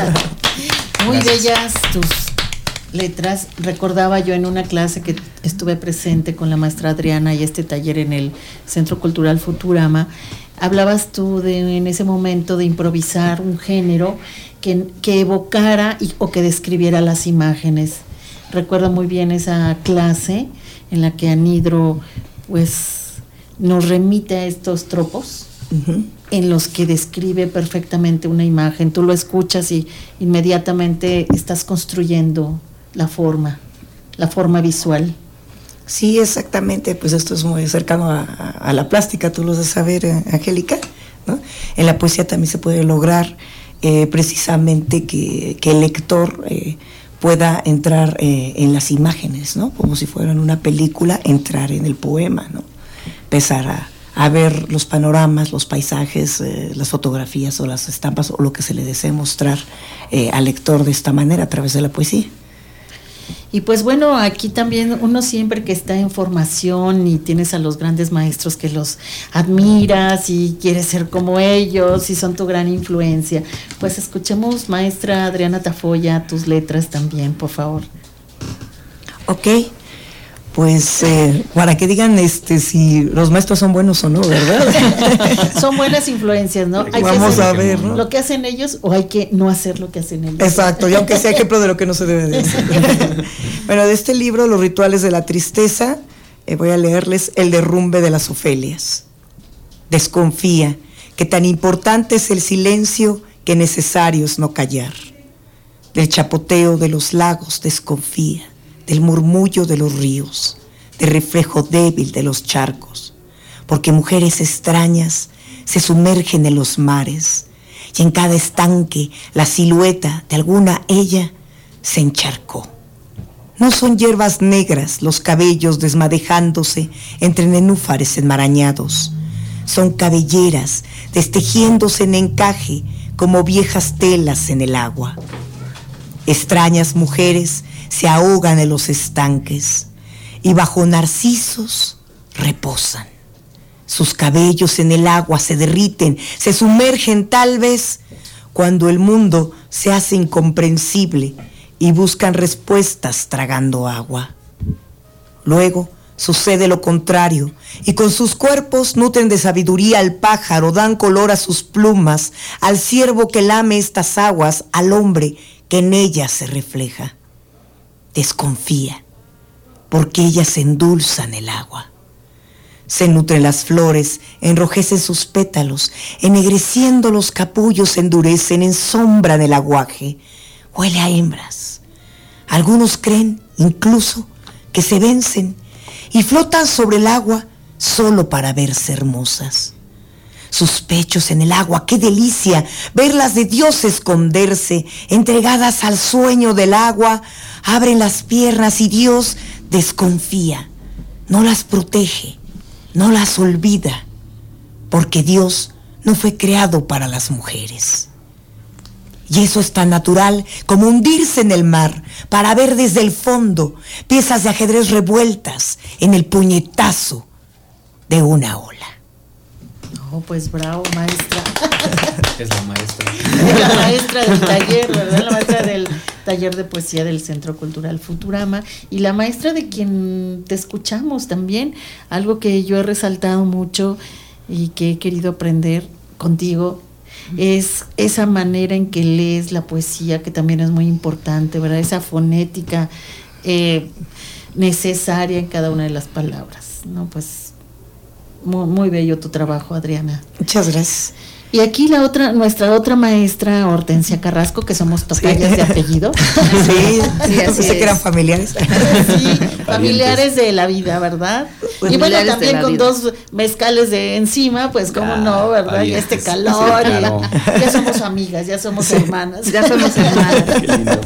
Muy Gracias. Bellas tus letras. Recordaba yo en una clase que estuve presente con la maestra Adriana y este taller en el Centro Cultural Futurama. Hablabas tú de, en ese momento, de improvisar un género que, que evocara y, o que describiera las imágenes. Recuerdo muy bien esa clase en la que Anidro pues nos remite a estos tropos uh-huh. en los que describe perfectamente una imagen. Tú lo escuchas y inmediatamente estás construyendo la forma, la forma visual. Sí, exactamente, pues esto es muy cercano a, a la plástica, tú lo debes saber, Angélica, ¿no? En la poesía también se puede lograr eh, precisamente que, que el lector eh, pueda entrar eh, en las imágenes, ¿no? Como si fueran una película, entrar en el poema, ¿no? Empezar a, a ver los panoramas, los paisajes, eh, las fotografías o las estampas o lo que se le desee mostrar eh, al lector de esta manera a través de la poesía. Y pues bueno, aquí también uno siempre que está en formación y tienes a los grandes maestros que los admiras y quieres ser como ellos y son tu gran influencia, pues escuchemos, maestra Adriana Tafoya, tus letras también, por favor. Ok, pues eh, para que digan este si los maestros son buenos o no, ¿verdad? Son buenas influencias, ¿no? Hay Vamos que a ver, ¿no? Lo que hacen ellos o hay que no hacer lo que hacen ellos. Exacto, y aunque sea ejemplo de lo que no se debe de hacer. Bueno, de este libro, Los rituales de la tristeza, eh, voy a leerles El derrumbe de las Ofelias. Desconfía que tan importante es el silencio que necesario es no callar. Del chapoteo de los lagos desconfía, del murmullo de los ríos, del reflejo débil de los charcos, porque mujeres extrañas se sumergen en los mares y en cada estanque la silueta de alguna ella se encharcó. No son hierbas negras los cabellos desmadejándose entre nenúfares enmarañados, son cabelleras destejiéndose en encaje como viejas telas en el agua. Extrañas mujeres se ahogan en los estanques y bajo narcisos reposan. Sus cabellos en el agua se derriten, se sumergen tal vez cuando el mundo se hace incomprensible y buscan respuestas tragando agua. Luego sucede lo contrario y con sus cuerpos nutren de sabiduría al pájaro, dan color a sus plumas, al ciervo que lame estas aguas, al hombre que en ellas se refleja. Desconfía, porque ellas endulzan el agua. Se nutren las flores, enrojecen sus pétalos, ennegreciendo los capullos endurecen, ensombran el aguaje. Huele a hembras. Algunos creen, incluso, que se vencen y flotan sobre el agua solo para verse hermosas. Sus pechos en el agua, qué delicia verlas de Dios esconderse, entregadas al sueño del agua, abren las piernas y Dios desconfía, no las protege, no las olvida, porque Dios no fue creado para las mujeres. Y eso es tan natural como hundirse en el mar para ver desde el fondo piezas de ajedrez revueltas en el puñetazo de una ola. No, pues bravo, maestra. Es la maestra. Es la maestra del taller, ¿verdad? La maestra del taller de poesía del Centro Cultural Futurama y la maestra de quien te escuchamos también. Algo que yo he resaltado mucho y que he querido aprender contigo es esa manera en que lees la poesía, que también es muy importante, ¿verdad? Esa fonética eh, necesaria en cada una de las palabras, ¿no? Pues muy, muy bello tu trabajo, Adriana. Muchas gracias. Y aquí la otra, nuestra otra maestra, Hortensia Carrasco, que somos tocayas sí. de apellido. Sí, sí, así pensé que eran familiares. Sí, familiares de la vida, ¿verdad? Pues y bueno, también con vida. Dos mezcales de encima, pues cómo ah, no, ¿verdad? Y este calor, sí, claro. y, ya somos amigas, ya somos sí. hermanas. Ya somos hermanas. Qué lindo.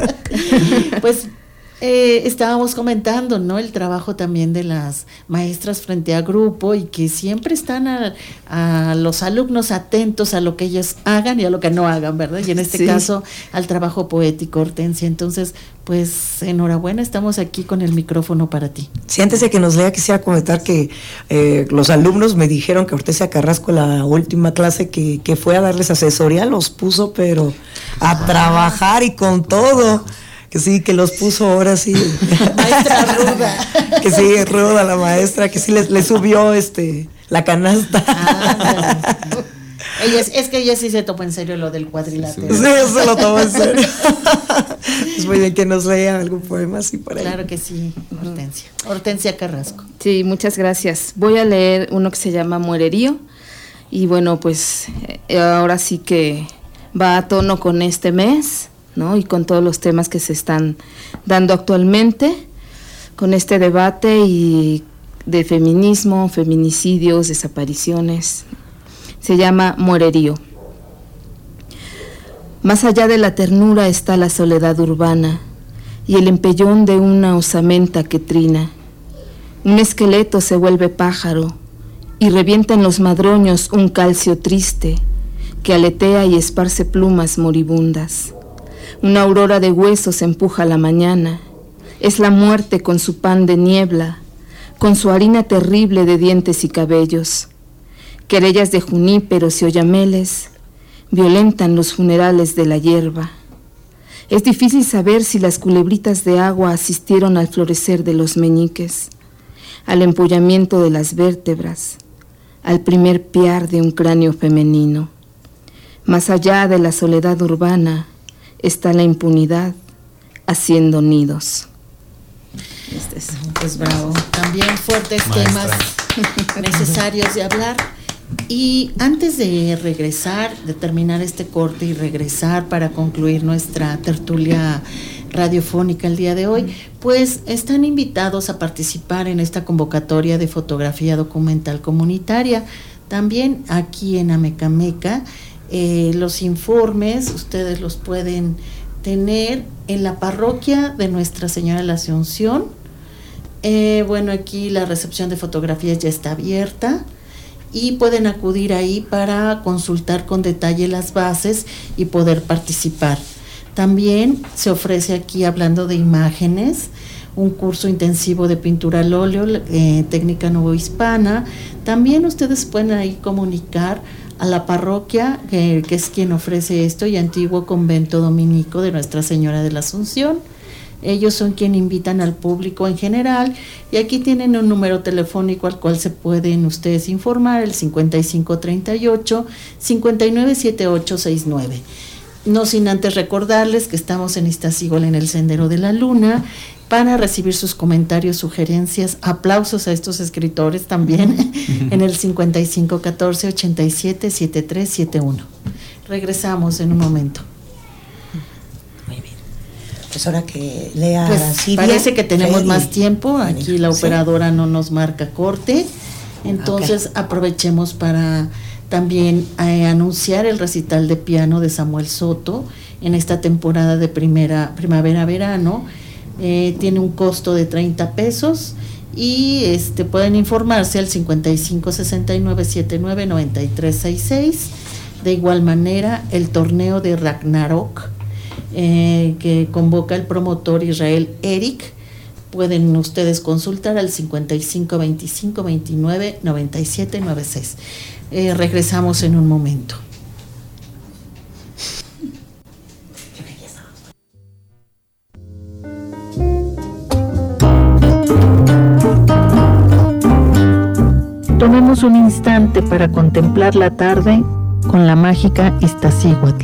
Pues Eh, estábamos comentando, ¿no? El trabajo también de las maestras frente a grupo y que siempre están a, a los alumnos atentos a lo que ellos hagan y a lo que no hagan, ¿verdad? Y en este sí. caso al trabajo poético, Hortensia. Entonces, pues enhorabuena, estamos aquí con el micrófono para ti. Sí, antes de que nos lea quisiera comentar que eh, los alumnos me dijeron que Hortensia Carrasco, la última clase que, que fue a darles asesoría, los puso pero a ah. trabajar y con todo. Que sí, que los puso ahora sí. Maestra ruda. Que sí, ruda la maestra, que sí les, les subió este la canasta. Ah, ella es, es que ella sí se tomó en serio lo del cuadrilátero. Sí, se lo tomó en serio. Pues muy bien que nos lea algún poema así por ahí. Claro que sí, Hortensia. Hortensia Carrasco. Sí, muchas gracias. Voy a leer uno que se llama Muererío. Y bueno, pues eh, ahora sí que va a tono con este mes, ¿no? Y con todos los temas que se están dando actualmente, con este debate y de feminismo, feminicidios, desapariciones. Se llama Muererío. Más allá de la ternura está la soledad urbana, y el empellón de una osamenta que trina. Un esqueleto se vuelve pájaro y revienta en los madroños un calcio triste que aletea y esparce plumas moribundas. Una aurora de huesos empuja la mañana. Es la muerte con su pan de niebla, con su harina terrible de dientes y cabellos. Querellas de juníperos y oyameles violentan los funerales de la hierba. Es difícil saber si las culebritas de agua asistieron al florecer de los meñiques, al empollamiento de las vértebras, al primer piar de un cráneo femenino. Más allá de la soledad urbana está la impunidad haciendo nidos. Este es, pues bravo, también fuertes temas necesarios de hablar. Y antes de regresar, de terminar este corte y regresar para concluir nuestra tertulia radiofónica el día de hoy, pues están invitados a participar en esta convocatoria de fotografía documental comunitaria. También aquí en Amecameca, eh, los informes ustedes los pueden tener en la parroquia de Nuestra Señora de la Asunción. Eh, bueno, aquí la recepción de fotografías ya está abierta y pueden acudir ahí para consultar con detalle las bases y poder participar. También se ofrece aquí, hablando de imágenes, un curso intensivo de pintura al óleo, eh, técnica novohispana. También ustedes pueden ahí comunicar a la parroquia, que, que es quien ofrece esto, y antiguo convento dominico de Nuestra Señora de la Asunción. Ellos son quienes invitan al público en general, y aquí tienen un número telefónico al cual se pueden ustedes informar, el cincuenta y cinco treinta y ocho, cincuenta y nueve setenta y ocho sesenta y nueve. No sin antes recordarles que estamos en Iztaccíhuatl, en el Sendero de la Luna, para recibir sus comentarios, sugerencias, aplausos a estos escritores también, en el cincuenta y cinco catorce ochenta y siete setenta y tres setenta y uno. Regresamos en un momento. Pues ahora que lea pues Silvia, parece que tenemos Freddy. más tiempo. Aquí la Sí. operadora no nos marca corte, entonces okay. Aprovechemos para también eh, anunciar el recital de piano de Samuel Soto en esta temporada de primera primavera-verano. Eh, tiene un costo de treinta pesos y este pueden informarse al cincuenta y cinco sesenta y nueve setenta y nueve noventa y tres sesenta y seis. De igual manera, el torneo de Ragnarok, Eh, que convoca el promotor Israel Eric, pueden ustedes consultar al cincuenta y cinco veinticinco veintinueve noventa y siete noventa y seis. Eh, regresamos en un momento. Tomemos un instante para contemplar la tarde con la mágica Iztaccíhuatl.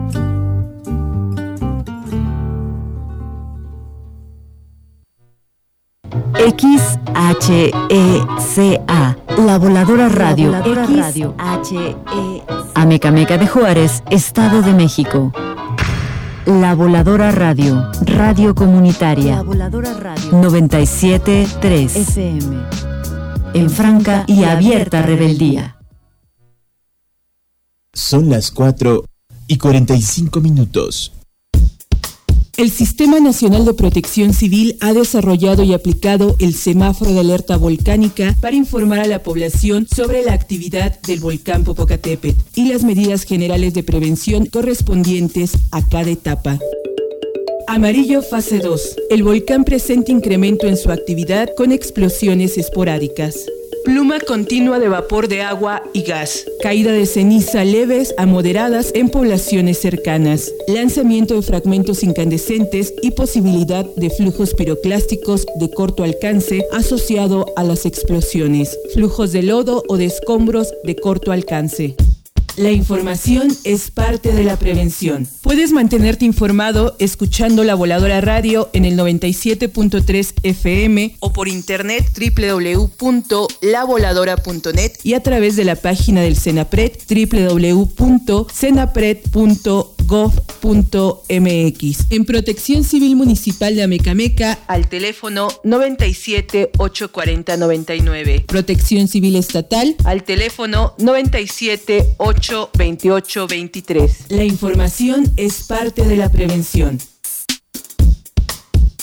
X H E C A, La Voladora Radio. La Voladora X Radio. H E C A. Amecameca de Juárez, Estado de México. La Voladora Radio, radio comunitaria. La Voladora Radio. noventa y siete punto tres F M. En franca y abierta rebeldía. Son las cuatro y cuarenta y cinco minutos. El Sistema Nacional de Protección Civil ha desarrollado y aplicado el semáforo de alerta volcánica para informar a la población sobre la actividad del volcán Popocatépetl y las medidas generales de prevención correspondientes a cada etapa. Amarillo fase dos. El volcán presenta incremento en su actividad con explosiones esporádicas. Pluma continua de vapor de agua y gas. Caída de ceniza leves a moderadas en poblaciones cercanas. Lanzamiento de fragmentos incandescentes y posibilidad de flujos piroclásticos de corto alcance asociado a las explosiones. Flujos de lodo o de escombros de corto alcance. La información es parte de la prevención. Puedes mantenerte informado escuchando La Voladora Radio en el noventa y siete punto tres F M o por internet doble u doble u doble u punto la voladora punto net y a través de la página del CENAPRED doble u doble u doble u punto cenapred punto gov punto m x. En Protección Civil Municipal de Amecameca al teléfono noventa y siete ocho cuarenta noventa y nueve. Protección Civil Estatal al teléfono noventa y siete ocho veintiocho veintitrés. La información es parte de la prevención.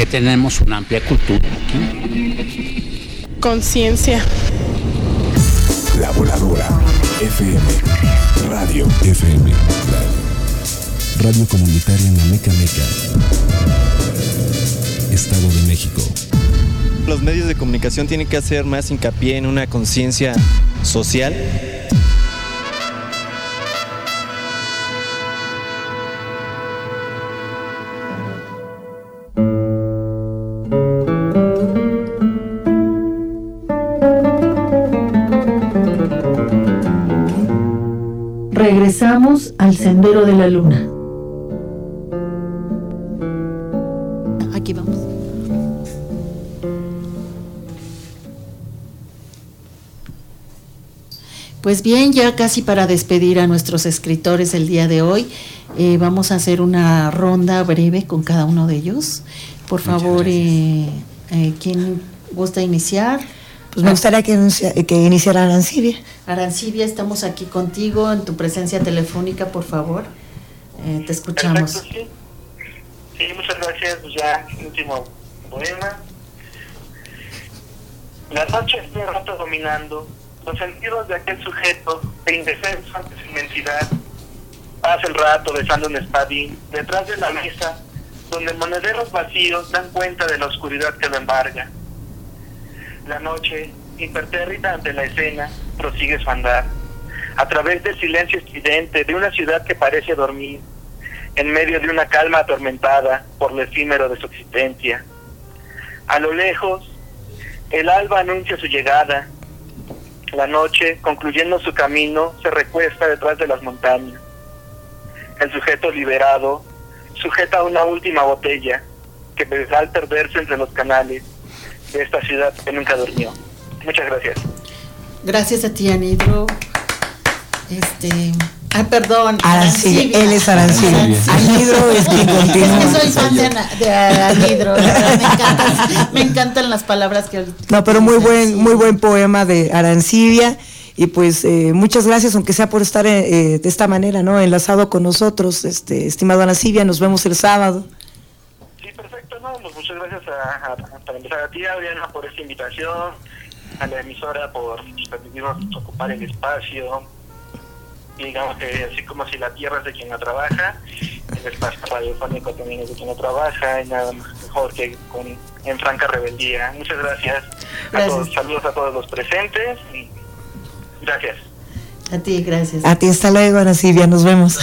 que tenemos una amplia cultura aquí. Conciencia. La Voladora F M, Radio F M, Radio Comunitaria en Amecameca, Estado de México. Los medios de comunicación tienen que hacer más hincapié en una conciencia social. Regresamos al Sendero de la Luna. Aquí vamos. Pues bien, ya casi para despedir a nuestros escritores el día de hoy, eh, vamos a hacer una ronda breve con cada uno de ellos. Por favor, eh, eh, ¿quién gusta iniciar? Pues me gustaría que, inicia, que iniciara Arancibia. Arancibia, estamos aquí contigo en tu presencia telefónica, por favor. Eh, te escuchamos. Perfecto, sí. Sí, muchas gracias. Pues ya, último poema. La noche está rato dominando los sentidos de aquel sujeto de indefenso ante su inmensidad. Pasa el rato besando un espadín detrás de la mesa, donde monederos vacíos dan cuenta de la oscuridad que lo embarga. La noche, impertérrita ante la escena, prosigue su andar, a través del silencio estridente de una ciudad que parece dormir, en medio de una calma atormentada por lo efímero de su existencia. A lo lejos, el alba anuncia su llegada. La noche, concluyendo su camino, se recuesta detrás de las montañas. El sujeto liberado sujeta una última botella que vendrá al perderse entre los canales de esta ciudad que nunca durmió. Muchas gracias. Gracias a ti, Anidro. Este, ah, perdón. Arancibia, él es Arancibia. Anidro es quien continúa. Es que soy fan de, Ana, de Anidro. Me encantan, me encantan las palabras que. No, pero muy buen, muy buen poema de Arancibia. Y pues eh, muchas gracias, aunque sea por estar eh, de esta manera, ¿no? Enlazado con nosotros, este, estimado Arancibia. Nos vemos el sábado. No, pues muchas gracias a, a, para empezar a ti, Adriana, por esta invitación, a la emisora por permitirnos ocupar el espacio, y digamos que así como si la tierra es de quien la trabaja, el espacio radiofónico también es de quien la trabaja, y nada mejor que con, en franca rebeldía. Muchas gracias, gracias a todos, saludos a todos los presentes, y gracias. A ti, gracias. A ti, hasta luego, Arancibia, nos vemos.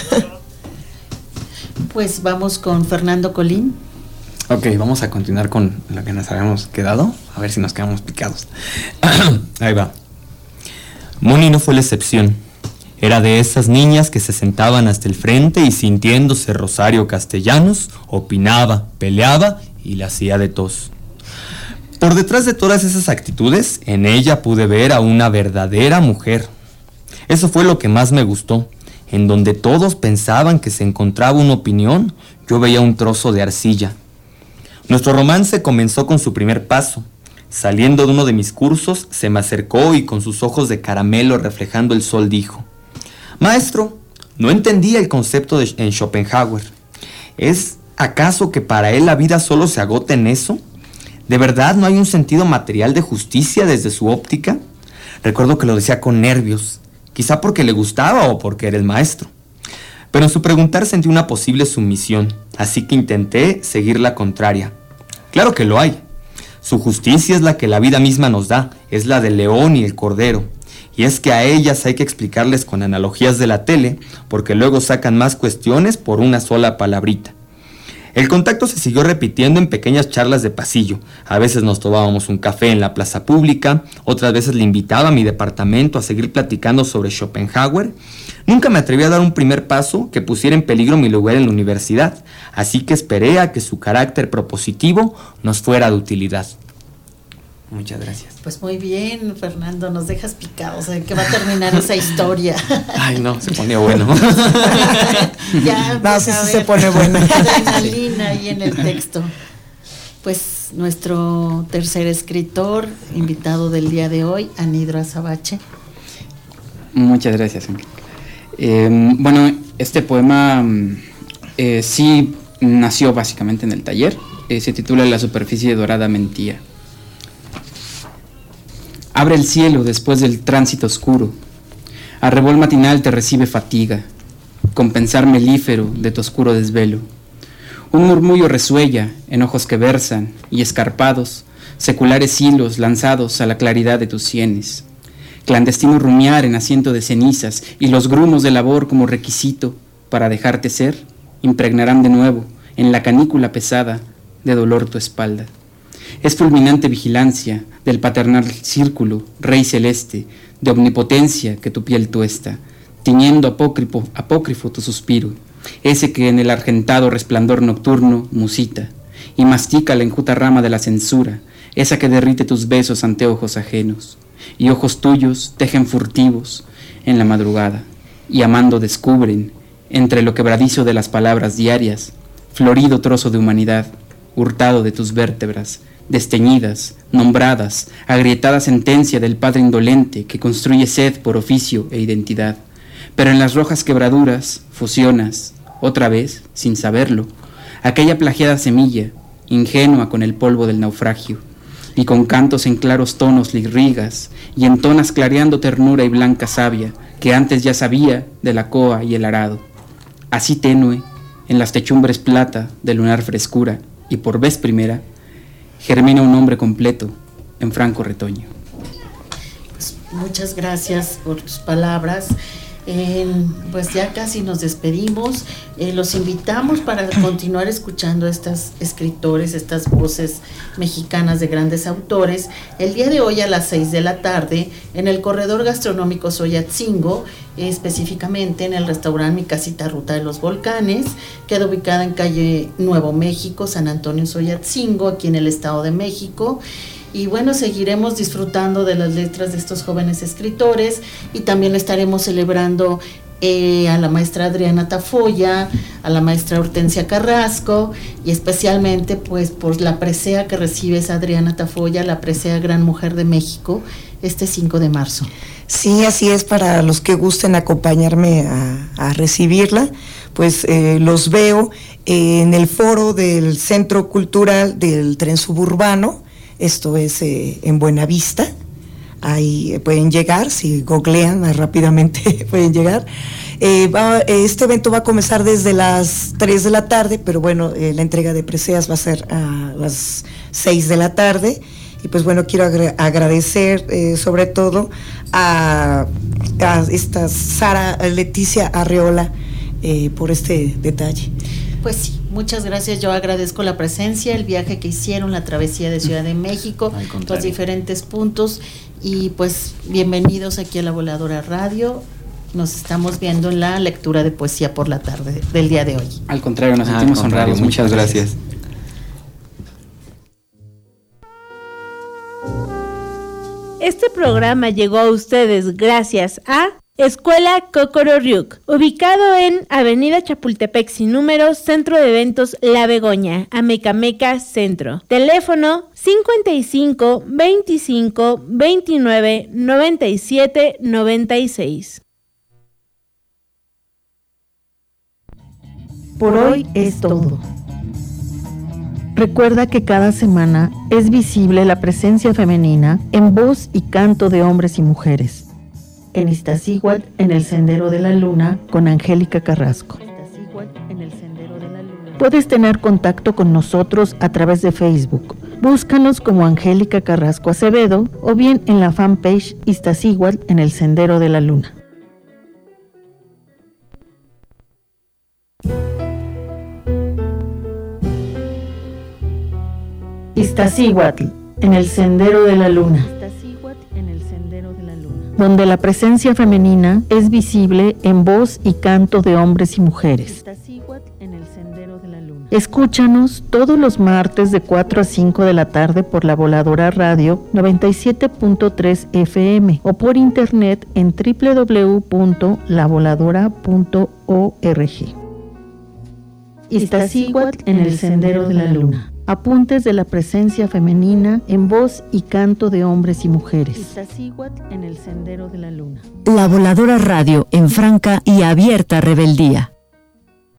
Pues vamos con Fernando Colín. Ok, vamos a continuar con lo que nos habíamos quedado, a ver si nos quedamos picados. Ahí va. Moni no fue la excepción. Era de esas niñas que se sentaban hasta el frente y, sintiéndose Rosario Castellanos, opinaba, peleaba y le hacía de tos. Por detrás de todas esas actitudes, en ella pude ver a una verdadera mujer. Eso fue lo que más me gustó. En donde todos pensaban que se encontraba una opinión, yo veía un trozo de arcilla. Nuestro romance comenzó con su primer paso. Saliendo de uno de mis cursos, se me acercó y con sus ojos de caramelo reflejando el sol dijo: Maestro, no entendía el concepto de en Schopenhauer. ¿Es acaso que para él la vida solo se agota en eso? ¿De verdad no hay un sentido material de justicia desde su óptica? Recuerdo que lo decía con nervios, quizá porque le gustaba o porque era el maestro. Pero en su preguntar sentí una posible sumisión, así que intenté seguir la contraria. Claro que lo hay. Su justicia es la que la vida misma nos da, es la del león y el cordero. Y es que a ellas hay que explicarles con analogías de la tele, porque luego sacan más cuestiones por una sola palabrita. El contacto se siguió repitiendo en pequeñas charlas de pasillo. A veces nos tomábamos un café en la plaza pública, otras veces le invitaba a mi departamento a seguir platicando sobre Schopenhauer. Nunca me atreví a dar un primer paso que pusiera en peligro mi lugar en la universidad, así que esperé a que su carácter propositivo nos fuera de utilidad. Muchas gracias. Pues muy bien, Fernando, nos dejas picados de que va a terminar esa historia. Ay, no, se pone bueno. Ya, no, sí, sí se pone bueno. Adrenalina ahí en el texto. Pues nuestro tercer escritor, invitado del día de hoy, Anidro Azabache. Muchas gracias. Eh, bueno, este poema eh, sí nació básicamente en el taller. eh, se titula La superficie dorada mentía. Abre el cielo después del tránsito oscuro. Arrebol matinal te recibe fatiga, compensar melífero de tu oscuro desvelo. Un murmullo resuella en ojos que versan y escarpados, seculares hilos lanzados a la claridad de tus sienes. Clandestino rumiar en asiento de cenizas y los grumos de labor como requisito para dejarte ser, impregnarán de nuevo en la canícula pesada de dolor tu espalda. Es fulminante vigilancia del paternal círculo, rey celeste, de omnipotencia que tu piel tuesta, tiñendo apócrifo, apócrifo tu suspiro, ese que en el argentado resplandor nocturno musita, y mastica la enjuta rama de la censura, esa que derrite tus besos ante ojos ajenos, y ojos tuyos tejen furtivos en la madrugada, y amando descubren, entre lo quebradizo de las palabras diarias, florido trozo de humanidad, hurtado de tus vértebras, desteñidas, nombradas, agrietada sentencia del padre indolente que construye sed por oficio e identidad. Pero en las rojas quebraduras fusionas, otra vez, sin saberlo, aquella plagiada semilla, ingenua con el polvo del naufragio, y con cantos en claros tonos le irrigas, y entonas clareando ternura y blanca savia, que antes ya sabía de la coa y el arado. Así tenue, en las techumbres plata de lunar frescura, y por vez primera, germina un hombre completo en franco retoño. Pues muchas gracias por tus palabras. Eh, pues ya casi nos despedimos. Eh, los invitamos para continuar escuchando a estos escritores, estas voces mexicanas de grandes autores. El día de hoy a las seis de la tarde en el corredor gastronómico Soyatzingo, eh, específicamente en el restaurante Mi Casita Ruta de los Volcanes, queda ubicada en calle Nuevo México, San Antonio Soyatzingo, aquí en el Estado de México. Y bueno, seguiremos disfrutando de las letras de estos jóvenes escritores y también estaremos celebrando eh, a la maestra Adriana Tafoya, a la maestra Hortensia Carrasco y especialmente pues por la presea que recibe esa Adriana Tafoya, la presea Gran Mujer de México, este cinco de marzo. Sí, así es, para los que gusten acompañarme a, a recibirla, pues eh, los veo eh, en el foro del Centro Cultural del Tren Suburbano. Esto es eh, en Buenavista, ahí pueden llegar, si googlean más rápidamente pueden llegar. Eh, va, este evento va a comenzar desde las tres de la tarde, pero bueno, eh, la entrega de preseas va a ser a las seis de la tarde. Y pues bueno, quiero agra- agradecer eh, sobre todo a, a esta Sara Leticia Arreola eh, por este detalle. Pues sí, muchas gracias, yo agradezco la presencia, el viaje que hicieron, la travesía de Ciudad de México, los diferentes puntos y pues bienvenidos aquí a La Voladora Radio. Nos estamos viendo en la lectura de poesía por la tarde del día de hoy. Al contrario, nos ah, sentimos contrario, honrados. Muchas gracias. Este programa llegó a ustedes gracias a Escuela Cocororyuk, ubicado en Avenida Chapultepec sin número, Centro de Eventos La Begoña, Amecameca Centro. Teléfono cincuenta y cinco, veinticinco, veintinueve, noventa y siete, noventa y seis. Por hoy es todo. Recuerda que cada semana es visible la presencia femenina en voz y canto de hombres y mujeres. En Iztaccíhuatl, en el Sendero de la Luna, con Angélica Carrasco. Puedes tener contacto con nosotros a través de Facebook. Búscanos como Angélica Carrasco Acevedo o bien en la fanpage Iztaccíhuatl en el Sendero de la Luna. Iztaccíhuatl, en el Sendero de la Luna, donde la presencia femenina es visible en voz y canto de hombres y mujeres. Escúchanos todos los martes de cuatro a cinco de la tarde por La Voladora Radio noventa y siete punto tres F M o por internet en doble u doble u doble u punto la voladora punto org. Iztaccíhuatl en el Sendero de la Luna. Apuntes de la presencia femenina en voz y canto de hombres y mujeres. Iztaccíhuatl en el Sendero de la Luna. La Voladora Radio en franca y abierta rebeldía.